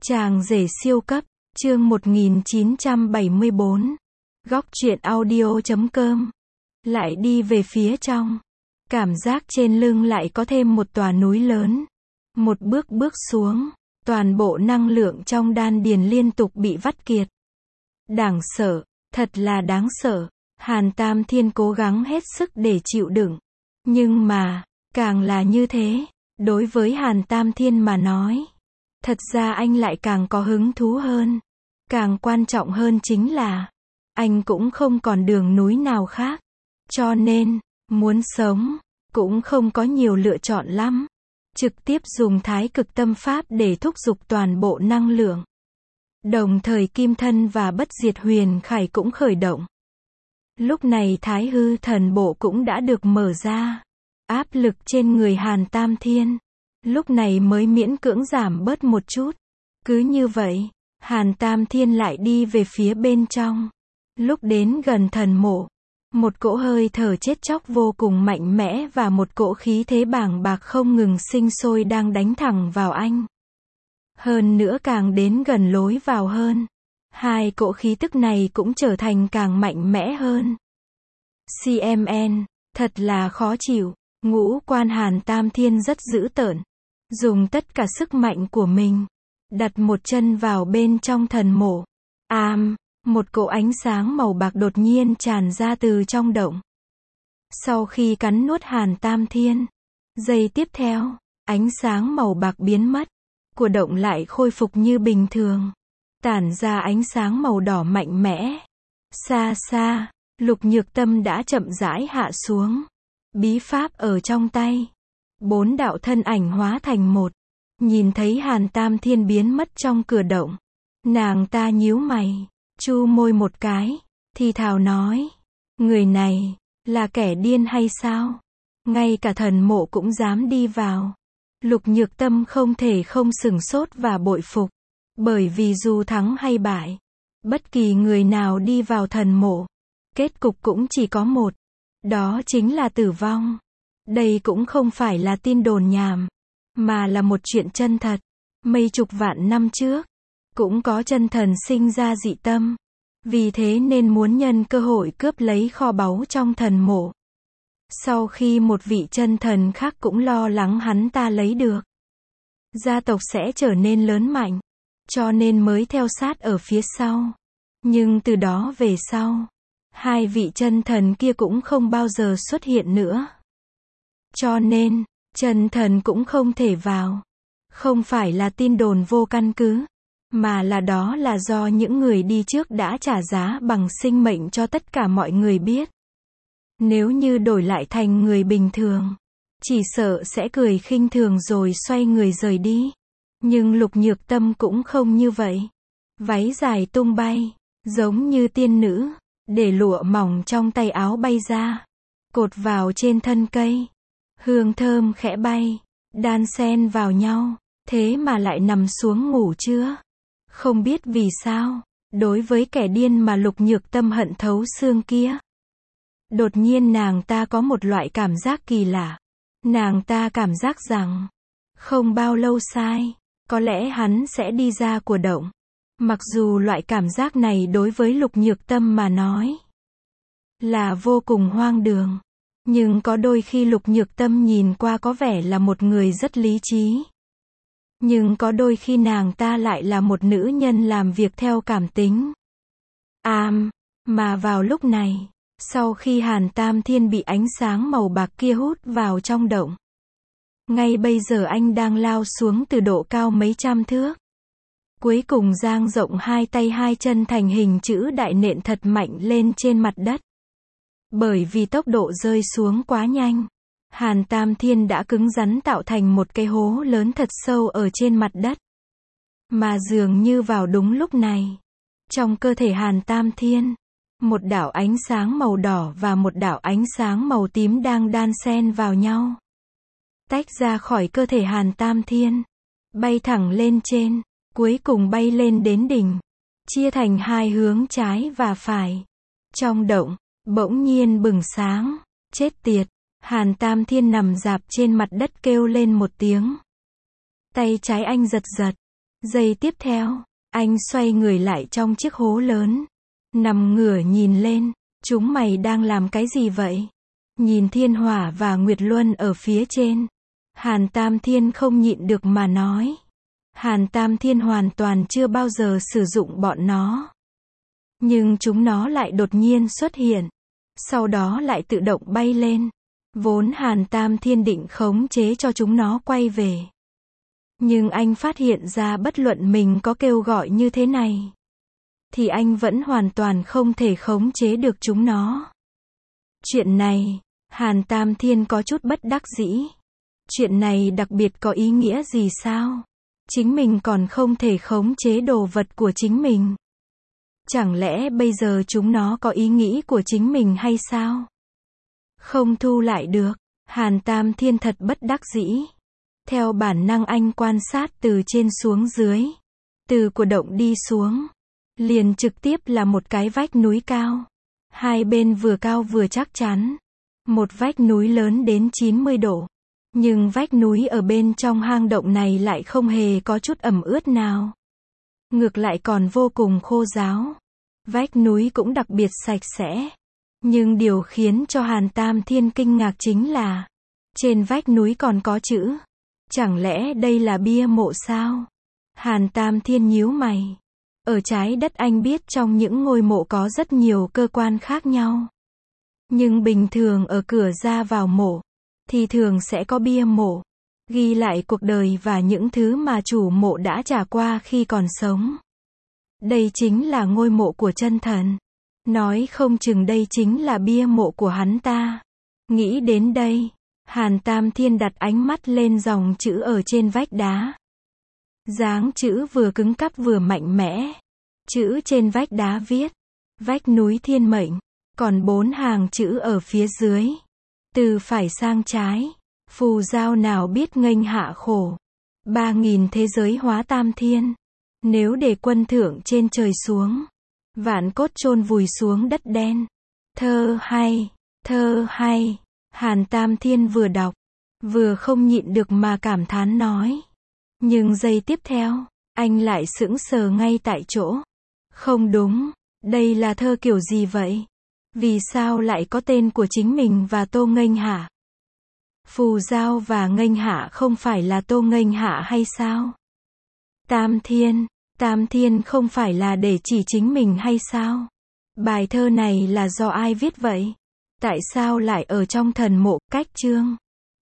Chàng rể siêu cấp, chương 1974. Góc truyện audio.com. Lại đi về phía trong. Cảm giác trên lưng lại có thêm một tòa núi lớn. Một bước bước xuống, toàn bộ năng lượng trong đan điền liên tục bị vắt kiệt. Đáng sợ, thật là đáng sợ. Hàn Tam Thiên cố gắng hết sức để chịu đựng. Nhưng mà, càng là như thế, đối với Hàn Tam Thiên mà nói, thật ra anh lại càng có hứng thú hơn. Càng quan trọng hơn chính là, anh cũng không còn đường núi nào khác. Cho nên, muốn sống, cũng không có nhiều lựa chọn lắm. Trực tiếp dùng Thái Cực Tâm Pháp để thúc giục toàn bộ năng lượng. Đồng thời Kim Thân và Bất Diệt Huyền Khải cũng khởi động. Lúc này Thái Hư Thần Bộ cũng đã được mở ra. Áp lực trên người Hàn Tam Thiên lúc này mới miễn cưỡng giảm bớt một chút. Cứ như vậy, Hàn Tam Thiên lại đi về phía bên trong. Lúc đến gần thần mộ, một cỗ hơi thở chết chóc vô cùng mạnh mẽ và một cỗ khí thế bàng bạc không ngừng sinh sôi đang đánh thẳng vào anh. Hơn nữa càng đến gần lối vào hơn, hai cỗ khí tức này cũng trở thành càng mạnh mẽ hơn. CMN, thật là khó chịu. Ngũ quan Hàn Tam Thiên rất dữ tợn. Dùng tất cả sức mạnh của mình, đặt một chân vào bên trong thần mộ. Một cỗ ánh sáng màu bạc đột nhiên tràn ra từ trong động. Sau khi cắn nuốt Hàn Tam Thiên, giây tiếp theo, ánh sáng màu bạc biến mất, của động lại khôi phục như bình thường, tản ra ánh sáng màu đỏ mạnh mẽ. Xa xa, Lục Nhược Tâm đã chậm rãi hạ xuống. Bí pháp ở trong tay. 4 đạo thân ảnh hóa thành một. Nhìn thấy Hàn Tam Thiên biến mất trong cửa động, nàng ta nhíu mày, chu môi một cái, thì thào nói, người này, là kẻ điên hay sao? Ngay cả thần mộ cũng dám đi vào. Lục Nhược Tâm không thể không sửng sốt và bội phục. Bởi vì dù thắng hay bại, bất kỳ người nào đi vào thần mộ, kết cục cũng chỉ có một. Đó chính là tử vong. Đây cũng không phải là tin đồn nhảm, mà là một chuyện chân thật. Mấy chục vạn năm trước, cũng có chân thần sinh ra dị tâm. Vì thế nên muốn nhân cơ hội cướp lấy kho báu trong thần mộ. Sau khi một vị chân thần khác cũng lo lắng hắn ta lấy được, gia tộc sẽ trở nên lớn mạnh, cho nên mới theo sát ở phía sau. Nhưng từ đó về sau, hai vị chân thần kia cũng không bao giờ xuất hiện nữa. Cho nên, chân thần cũng không thể vào. Không phải là tin đồn vô căn cứ, mà là đó là do những người đi trước đã trả giá bằng sinh mệnh cho tất cả mọi người biết. Nếu như đổi lại thành người bình thường, chỉ sợ sẽ cười khinh thường rồi xoay người rời đi. Nhưng Lục Nhược Tâm cũng không như vậy. Váy dài tung bay, giống như tiên nữ, để lụa mỏng trong tay áo bay ra, cột vào trên thân cây. Hương thơm khẽ bay, đan xen vào nhau, thế mà lại nằm xuống ngủ chưa? Không biết vì sao, đối với kẻ điên mà Lục Nhược Tâm hận thấu xương kia, đột nhiên nàng ta có một loại cảm giác kỳ lạ. Nàng ta cảm giác rằng, không bao lâu sai, có lẽ hắn sẽ đi ra của động. Mặc dù loại cảm giác này đối với Lục Nhược Tâm mà nói là vô cùng hoang đường, nhưng có đôi khi Lục Nhược Tâm nhìn qua có vẻ là một người rất lý trí. Nhưng có đôi khi nàng ta lại là một nữ nhân làm việc theo cảm tính. Mà vào lúc này, sau khi Hàn Tam Thiên bị ánh sáng màu bạc kia hút vào trong động, ngay bây giờ anh đang lao xuống từ độ cao mấy trăm thước. Cuối cùng dang rộng hai tay hai chân thành hình chữ đại nện thật mạnh lên trên mặt đất. Bởi vì tốc độ rơi xuống quá nhanh, Hàn Tam Thiên đã cứng rắn tạo thành một cái hố lớn thật sâu ở trên mặt đất. Mà dường như vào đúng lúc này, trong cơ thể Hàn Tam Thiên, một đạo ánh sáng màu đỏ và một đạo ánh sáng màu tím đang đan xen vào nhau. Tách ra khỏi cơ thể Hàn Tam Thiên, bay thẳng lên trên, cuối cùng bay lên đến đỉnh, chia thành hai hướng trái và phải. Trong động, bỗng nhiên bừng sáng, chết tiệt. Hàn Tam Thiên nằm rạp trên mặt đất kêu lên một tiếng. Tay trái anh giật giật, Giây tiếp theo, anh xoay người lại trong chiếc hố lớn. Nằm ngửa nhìn lên, chúng mày đang làm cái gì vậy? Nhìn Thiên Hỏa và Nguyệt Luân ở phía trên. Hàn Tam Thiên không nhịn được mà nói. Hàn Tam Thiên hoàn toàn chưa bao giờ sử dụng bọn nó. Nhưng chúng nó lại đột nhiên xuất hiện. Sau đó lại tự động bay lên. Vốn Hàn Tam Thiên định khống chế cho chúng nó quay về. Nhưng anh phát hiện ra bất luận mình có kêu gọi như thế này, thì anh vẫn hoàn toàn không thể khống chế được chúng nó. Chuyện này, Hàn Tam Thiên có chút bất đắc dĩ. Chuyện này đặc biệt có ý nghĩa gì sao? Chính mình còn không thể khống chế đồ vật của chính mình. Chẳng lẽ bây giờ chúng nó có ý nghĩ của chính mình hay sao? Không thu lại được. Hàn Tam Thiên thật bất đắc dĩ. Theo bản năng anh quan sát từ trên xuống dưới. Từ của động đi xuống. Liền trực tiếp là một cái vách núi cao. Hai bên vừa cao vừa chắc chắn. Một vách núi lớn đến 90 độ. Nhưng vách núi ở bên trong hang động này lại không hề có chút ẩm ướt nào. Ngược lại còn vô cùng khô ráo. Vách núi cũng đặc biệt sạch sẽ. Nhưng điều khiến cho Hàn Tam Thiên kinh ngạc chính là trên vách núi còn có chữ. Chẳng lẽ đây là bia mộ sao? Hàn Tam Thiên nhíu mày. Ở trái đất anh biết trong những ngôi mộ có rất nhiều cơ quan khác nhau. Nhưng bình thường ở cửa ra vào mộ, thì thường sẽ có bia mộ. Ghi lại cuộc đời và những thứ mà chủ mộ đã trải qua khi còn sống. Đây chính là ngôi mộ của chân thần. Nói không chừng đây chính là bia mộ của hắn ta. Nghĩ đến đây, Hàn Tam Thiên đặt ánh mắt lên dòng chữ ở trên vách đá. Dáng chữ vừa cứng cáp vừa mạnh mẽ. Chữ trên vách đá viết, vách núi thiên mệnh, còn 4 hàng chữ ở phía dưới. Từ phải sang trái, phù giao nào biết nghênh hạ khổ. 3.000 thế giới hóa tam thiên. Nếu để quân thượng trên trời xuống, vạn cốt chôn vùi xuống đất đen. Thơ hay, thơ hay. Hàn Tam Thiên vừa đọc, vừa không nhịn được mà cảm thán nói. Nhưng giây tiếp theo, anh lại sững sờ ngay tại chỗ. Không đúng, đây là thơ kiểu gì vậy? Vì sao lại có tên của chính mình và Tô Nghênh Hạ? Phù Giao và Nghênh Hạ không phải là Tô Nghênh Hạ hay sao? Tam Thiên không phải là để chỉ chính mình hay sao? Bài thơ này là do ai viết vậy? Tại sao lại ở trong thần mộ? Cách chương